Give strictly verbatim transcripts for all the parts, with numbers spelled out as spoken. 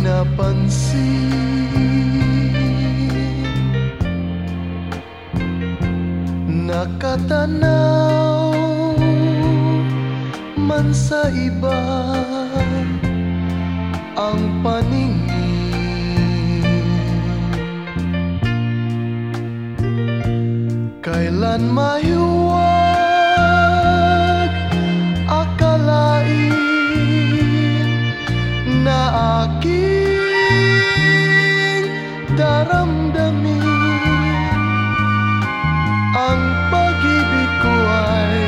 napansin, nakatanaw man sa iba ang paningin. Kailan mahiwag akalain na aking daramdamin ang pag-ibig ko ay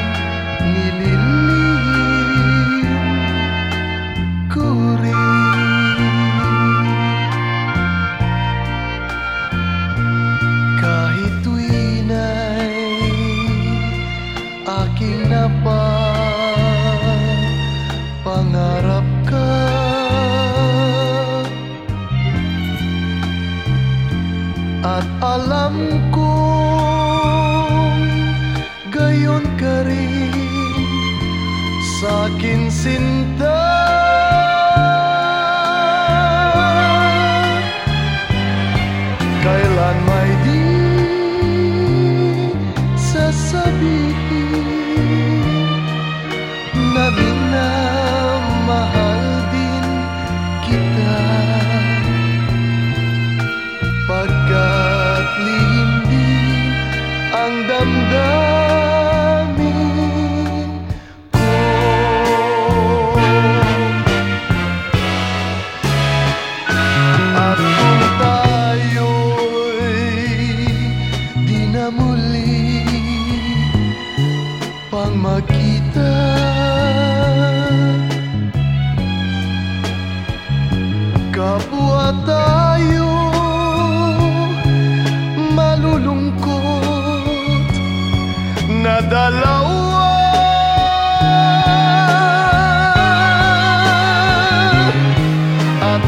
nililihim ko rin. Kahit tuwin ay aking napapangarap ka, at alam kong gayon ka rin sa'kin sinta. Kailan may di sasabihin na minamahal din kita, pagkat lihim din ang damdamin ko. At kung tayo'y di na muli pang magkita, kapwa tayo malulungkot na dalawa. At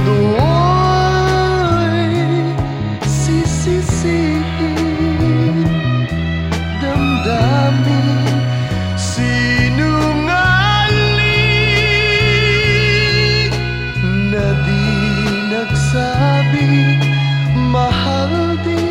do'y sisisihin damdamin sinungaling na di nagsabing mahal din